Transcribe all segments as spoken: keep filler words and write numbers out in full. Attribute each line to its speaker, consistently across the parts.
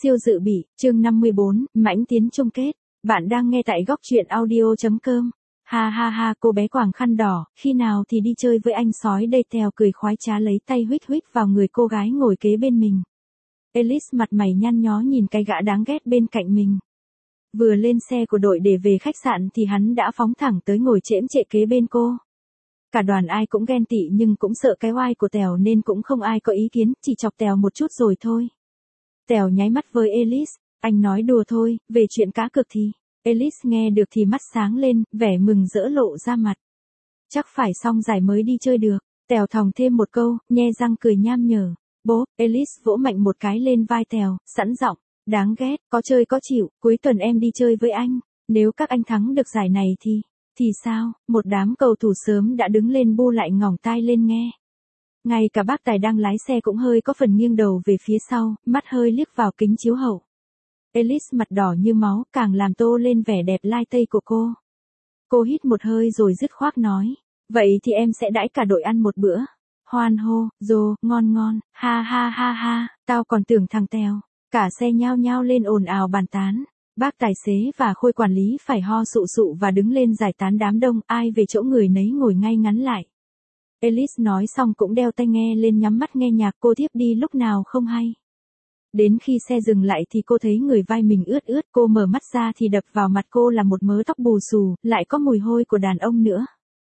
Speaker 1: Siêu dự bị, chương năm mươi bốn, mãnh tiến chung kết. Bạn đang nghe tại góc truyện audio chấm com. Ha ha ha, cô bé quàng khăn đỏ, khi nào thì đi chơi với anh sói đây? Tèo cười khoái trá lấy tay huých huých vào người cô gái ngồi kế bên mình. Ellis mặt mày nhăn nhó nhìn cái gã đáng ghét bên cạnh mình. Vừa lên xe của đội để về khách sạn thì hắn đã phóng thẳng tới ngồi chễm chệ kế bên cô. Cả đoàn ai cũng ghen tị nhưng cũng sợ cái oai của Tèo nên cũng không ai có ý kiến, chỉ chọc Tèo một chút rồi thôi. Tèo nháy mắt với Ellis, anh nói đùa thôi, về chuyện cá cược thì. Ellis nghe được thì mắt sáng lên, vẻ mừng rỡ lộ ra mặt. Chắc phải xong giải mới đi chơi được. Tèo thòng thêm một câu, nhe răng cười nham nhở. Bố, Ellis vỗ mạnh một cái lên vai Tèo, sẵn giọng, đáng ghét, có chơi có chịu, cuối tuần em đi chơi với anh. Nếu các anh thắng được giải này thì, thì sao? Một đám cầu thủ sớm đã đứng lên bu lại ngỏng tai lên nghe. Ngay cả bác Tài đang lái xe cũng hơi có phần nghiêng đầu về phía sau, mắt hơi liếc vào kính chiếu hậu. Ellis mặt đỏ như máu, càng làm tô lên vẻ đẹp lai tây của cô. Cô hít một hơi rồi dứt khoát nói, vậy thì em sẽ đãi cả đội ăn một bữa. Hoan hô, rồ, ngon ngon, ha ha ha ha, tao còn tưởng thằng Tèo. Cả xe nhao nhao lên ồn ào bàn tán. Bác tài xế và Khôi quản lý phải ho sụ sụ và đứng lên giải tán đám đông, ai về chỗ người nấy ngồi ngay ngắn lại. Ellis nói xong cũng đeo tai nghe lên nhắm mắt nghe nhạc, cô thiếp đi lúc nào không hay. Đến khi xe dừng lại thì cô thấy người vai mình ướt ướt, cô mở mắt ra thì đập vào mặt cô là một mớ tóc bù xù, lại có mùi hôi của đàn ông nữa.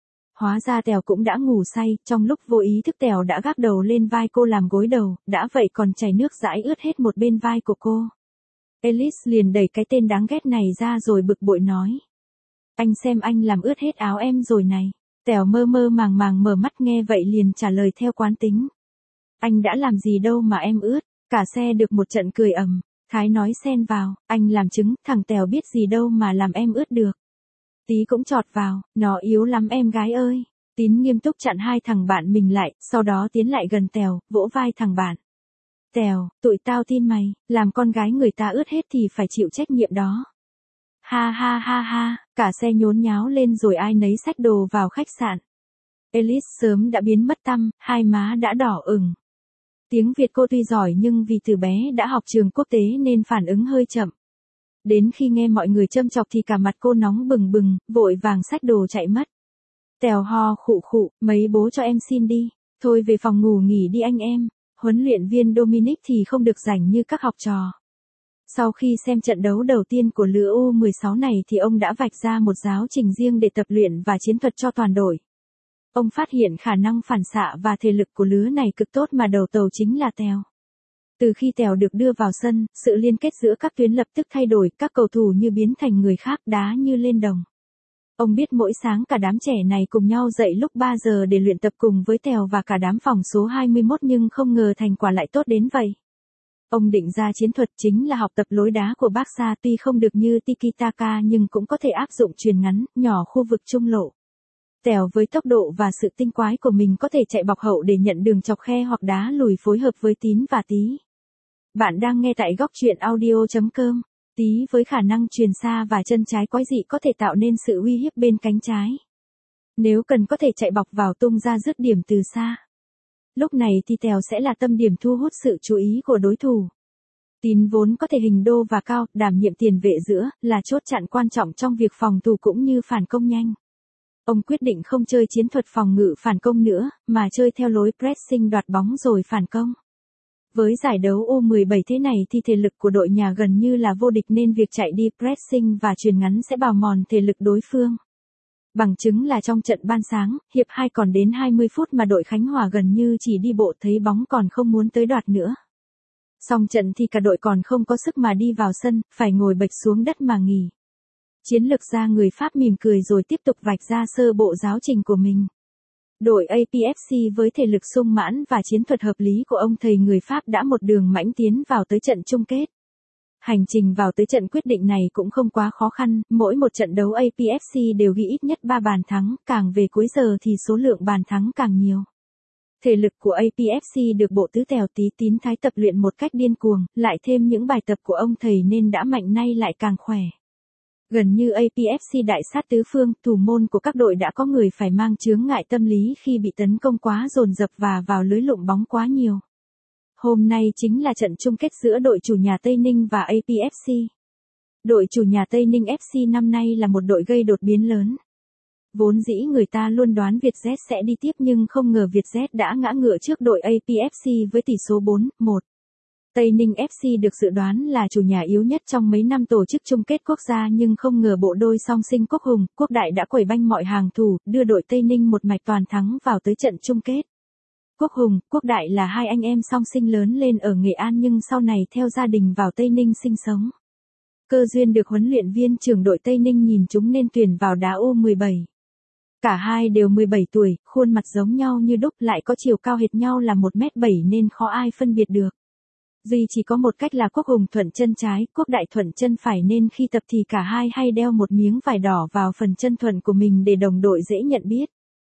Speaker 1: Hóa ra Tèo cũng đã ngủ say, trong lúc vô ý thức Tèo đã gác đầu lên vai cô làm gối đầu, đã vậy còn chảy nước dãi ướt hết một bên vai của cô. Ellis liền đẩy cái tên đáng ghét này ra rồi bực bội nói. Anh xem anh làm ướt hết áo em rồi này. Tèo mơ mơ màng màng mở mắt nghe vậy liền trả lời theo quán tính. Anh đã làm gì đâu mà em ướt, cả xe được một trận cười ầm. Thái nói xen vào, anh làm chứng, thằng Tèo biết gì đâu mà làm em ướt được. Tí cũng chọt vào, nó yếu lắm em gái ơi. Tín nghiêm túc chặn hai thằng bạn mình lại, sau đó tiến lại gần Tèo, vỗ vai thằng bạn. Tèo, tụi tao tin mày, làm con gái người ta ướt hết thì phải chịu trách nhiệm đó. Ha ha ha ha, cả xe nhốn nháo lên rồi ai nấy xách đồ vào khách sạn. Ellis sớm đã biến mất tăm, hai má đã đỏ ửng. Tiếng Việt cô tuy giỏi nhưng vì từ bé đã học trường quốc tế nên phản ứng hơi chậm. Đến khi nghe mọi người châm chọc thì cả mặt cô nóng bừng bừng, vội vàng xách đồ chạy mất. Tèo ho khụ khụ, mấy bố cho em xin đi, thôi về phòng ngủ nghỉ đi anh em. Huấn luyện viên Dominic thì không được rảnh như các học trò. Sau khi xem trận đấu đầu tiên của lứa U mười sáu này thì ông đã vạch ra một giáo trình riêng để tập luyện và chiến thuật cho toàn đội. Ông phát hiện khả năng phản xạ và thể lực của lứa này cực tốt mà đầu tàu chính là Tèo. Từ khi Tèo được đưa vào sân, sự liên kết giữa các tuyến lập tức thay đổi, các cầu thủ như biến thành người khác, đá như lên đồng. Ông biết mỗi sáng cả đám trẻ này cùng nhau dậy lúc ba giờ để luyện tập cùng với Tèo và cả đám phòng số hai mươi mốt nhưng không ngờ thành quả lại tốt đến vậy. Ông định ra chiến thuật chính là học tập lối đá của Barca, tuy không được như Tiki-taka nhưng cũng có thể áp dụng chuyền ngắn, nhỏ khu vực trung lộ. Tèo với tốc độ và sự tinh quái của mình có thể chạy bọc hậu để nhận đường chọc khe hoặc đá lùi phối hợp với Tín và Tí. Bạn đang nghe tại góc truyện audio chấm com. Tí với khả năng chuyền xa và chân trái quái dị có thể tạo nên sự uy hiếp bên cánh trái. Nếu cần có thể chạy bọc vào tung ra dứt điểm từ xa. Lúc này thì Tèo sẽ là tâm điểm thu hút sự chú ý của đối thủ. Tín vốn có thể hình đô và cao, đảm nhiệm tiền vệ giữa, là chốt chặn quan trọng trong việc phòng thủ cũng như phản công nhanh. Ông quyết định không chơi chiến thuật phòng ngự phản công nữa, mà chơi theo lối pressing đoạt bóng rồi phản công. Với giải đấu U mười bảy thế này thì thể lực của đội nhà gần như là vô địch nên việc chạy đi pressing và chuyền ngắn sẽ bào mòn thể lực đối phương. Bằng chứng là trong trận ban sáng, hiệp hai còn đến hai mươi phút mà đội Khánh Hòa gần như chỉ đi bộ thấy bóng còn không muốn tới đoạt nữa. Xong trận thì cả đội còn không có sức mà đi vào sân, phải ngồi bệch xuống đất mà nghỉ. Chiến lược gia người Pháp mỉm cười rồi tiếp tục vạch ra sơ bộ giáo trình của mình. Đội a pê ép xê với thể lực sung mãn và chiến thuật hợp lý của ông thầy người Pháp đã một đường mãnh tiến vào tới trận chung kết. Hành trình vào tới trận quyết định này cũng không quá khó khăn, mỗi một trận đấu a pê ép xê đều ghi ít nhất ba bàn thắng, càng về cuối giờ thì số lượng bàn thắng càng nhiều. Thể lực của a pê ép xê được bộ tứ Tèo Tí Tín Thái tập luyện một cách điên cuồng, lại thêm những bài tập của ông thầy nên đã mạnh nay lại càng khỏe. Gần như a pê ép xê đại sát tứ phương, thủ môn của các đội đã có người phải mang chướng ngại tâm lý khi bị tấn công quá dồn dập và vào lưới lụng bóng quá nhiều. Hôm nay chính là trận chung kết giữa đội chủ nhà Tây Ninh và a pê ép xê. Đội chủ nhà Tây Ninh ép xê năm nay là một đội gây đột biến lớn. Vốn dĩ người ta luôn đoán Vietjet sẽ đi tiếp nhưng không ngờ Vietjet đã ngã ngựa trước đội a pê ép xê với tỷ số bốn một. Tây Ninh ép xê được dự đoán là chủ nhà yếu nhất trong mấy năm tổ chức chung kết quốc gia nhưng không ngờ bộ đôi song sinh Quốc Hùng, Quốc Đại đã quẩy banh mọi hàng thủ, đưa đội Tây Ninh một mạch toàn thắng vào tới trận chung kết. Quốc Hùng, Quốc Đại là hai anh em song sinh lớn lên ở Nghệ An nhưng sau này theo gia đình vào Tây Ninh sinh sống. Cơ duyên được huấn luyện viên trưởng đội Tây Ninh nhìn chúng nên tuyển vào đá U mười bảy. Cả hai đều mười bảy tuổi, khuôn mặt giống nhau như đúc lại có chiều cao hệt nhau là một mét bảy nên khó ai phân biệt được. Duy chỉ có một cách là Quốc Hùng thuận chân trái, Quốc Đại thuận chân phải nên khi tập thì cả hai hay đeo một miếng vải đỏ vào phần chân thuận của mình để đồng đội dễ nhận biết.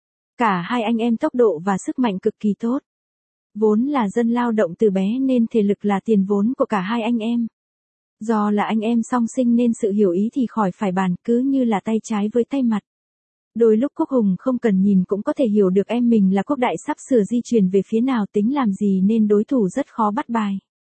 Speaker 1: Cả hai anh em tốc độ và sức mạnh cực kỳ tốt. Vốn là dân lao động từ bé nên thể lực là tiền vốn của cả hai anh em. Do là anh em song sinh nên sự hiểu ý thì khỏi phải bàn, cứ như là tay trái với tay mặt. Đôi lúc Quốc Hùng không cần nhìn cũng có thể hiểu được em mình là Quốc Đại sắp sửa di chuyển về phía nào tính làm gì nên đối thủ rất khó bắt bài.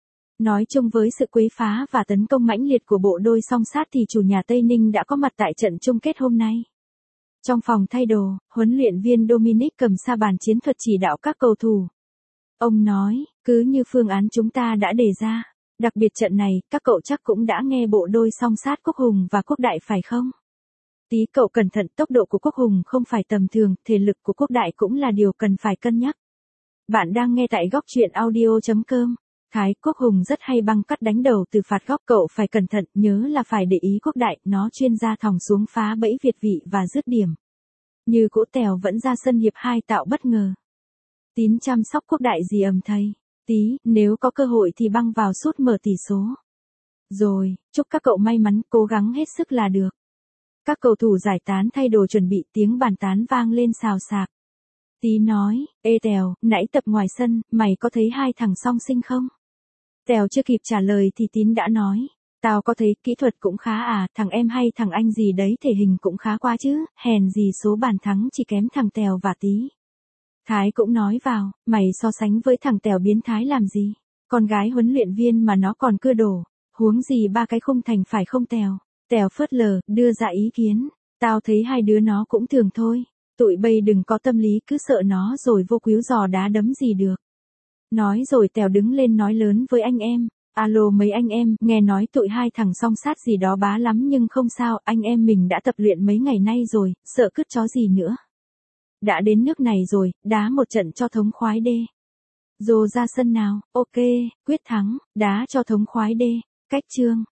Speaker 1: Nói chung với sự quấy phá và tấn công mãnh liệt của bộ đôi song sát thì chủ nhà Tây Ninh đã có mặt tại trận chung kết hôm nay. Trong phòng thay đồ, huấn luyện viên Dominic cầm sa bàn chiến thuật chỉ đạo các cầu thủ. Ông nói, cứ như phương án chúng ta đã đề ra, đặc biệt trận này, các cậu chắc cũng đã nghe bộ đôi song sát Quốc Hùng và Quốc Đại phải không? Tí cậu cẩn thận, tốc độ của Quốc Hùng không phải tầm thường, thể lực của Quốc Đại cũng là điều cần phải cân nhắc. Bạn đang nghe tại góc truyện audio chấm com. Thái, Quốc Hùng rất hay băng cắt đánh đầu từ phạt góc, cậu phải cẩn thận, nhớ là phải để ý Quốc Đại, nó chuyên ra thòng xuống phá bẫy việt vị và dứt điểm. Như cỗ Tèo vẫn ra sân hiệp hai tạo bất ngờ. Tín chăm sóc Quốc Đại gì ầm thầy. Tí, nếu có cơ hội thì băng vào sút mở tỷ số. Rồi, chúc các cậu may mắn, cố gắng hết sức là được. Các cầu thủ giải tán thay đồ chuẩn bị, tiếng bàn tán vang lên xào xạc. Tí nói, ê Tèo, nãy tập ngoài sân, mày có thấy hai thằng song sinh không? Tèo chưa kịp trả lời thì Tín đã nói, tao có thấy, kỹ thuật cũng khá à, thằng em hay thằng anh gì đấy thể hình cũng khá quá chứ, hèn gì số bàn thắng chỉ kém thằng Tèo và Tí. Thái cũng nói vào, mày so sánh với thằng Tèo biến thái làm gì, con gái huấn luyện viên mà nó còn cưa đổ, huống gì ba cái khung thành phải không Tèo? Tèo phớt lờ, đưa ra ý kiến, tao thấy hai đứa nó cũng thường thôi, tụi bây đừng có tâm lý cứ sợ nó rồi vô cứu giò đá đấm gì được. Nói rồi Tèo đứng lên nói lớn với anh em, alo mấy anh em, nghe nói tụi hai thằng song sát gì đó bá lắm nhưng không sao, anh em mình đã tập luyện mấy ngày nay rồi, sợ cứt chó gì nữa. Đã đến nước này rồi, đá một trận cho thống khoái đê. Dô ra sân nào, ok, quyết thắng, đá cho thống khoái đê, cách chương.